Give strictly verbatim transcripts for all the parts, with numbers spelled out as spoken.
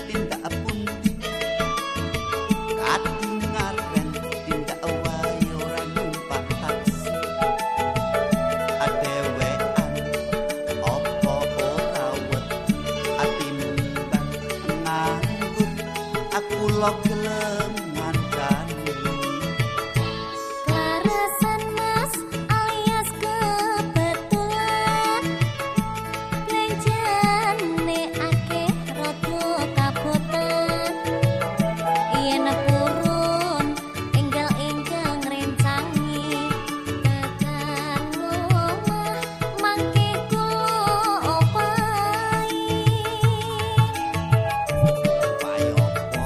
tindak pundi kadingaren tindak wae ora numpak taksi adewean opo ora wedi atimbang nganggur aku lo gelem ngancani Klarasan mas alias kebetulan Lenjane akeh rada kabotan Yen purun enggal-enggal ngrencangi tekan omah mangke kula opahi Payo apa?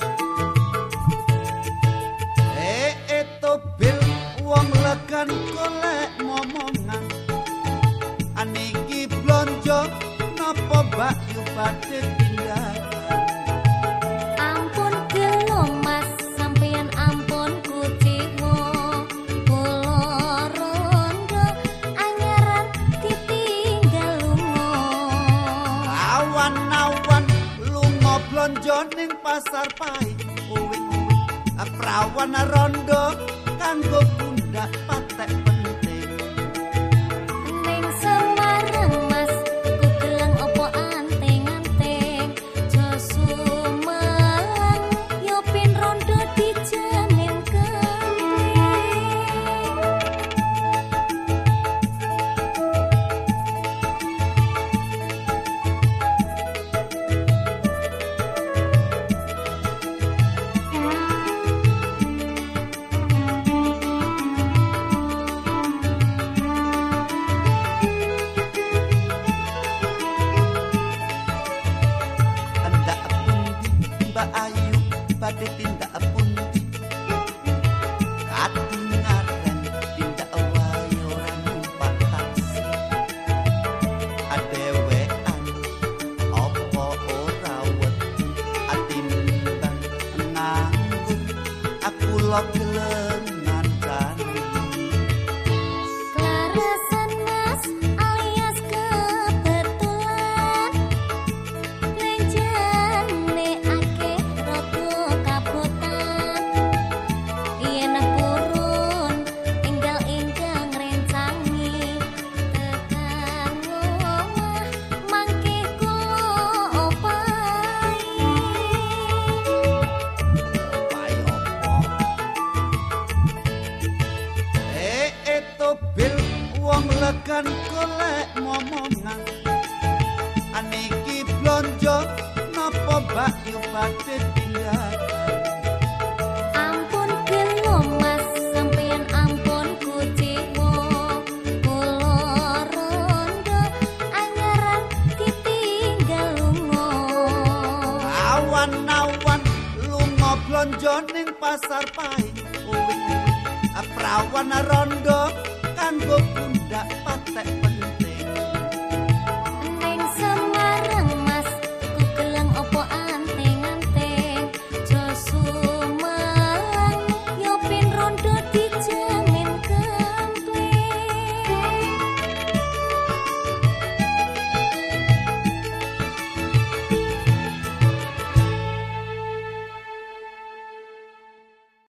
Eh, itu bil wong legan golek momongan. Aniki blonjo napa mbak yu badhe tindakan. Ampun gelo mas sampeyan ampun kuciwa kula rondo anyaran ditinggal lunga Awan-awan lunga blonjo ning pasar pahit. Uwing-uwing prawan rondo kanggo pundak patek penting. ning Semarang mas kugelang opo anteng-anteng jo sumelang yo pin rondo dijamin kemping Tindak pundi Mbak Ayu badhe tindak pundi kadingaren tindak wae ora numpak taksi adewean opo ora wedi atimbang nganggur aku lo gelem ngancani Klarasan mas alias kebetulan Lenjane akeh rada kabotan Yen purun enggal-enggal ngrencangi tekan omah mangke kula opahi Payo apa? Eh, itu bil wong legan golek momongan. Aniki blonjo napa mbak yu badhe tindakan. Ampun gelo mas sampeyan ampun kuciwa kula rondo anyaran ditinggal lunga Awan-awan lunga blonjo ning pasar pahit. Uwing-uwing prawan rondo kanggo pundak patek penting.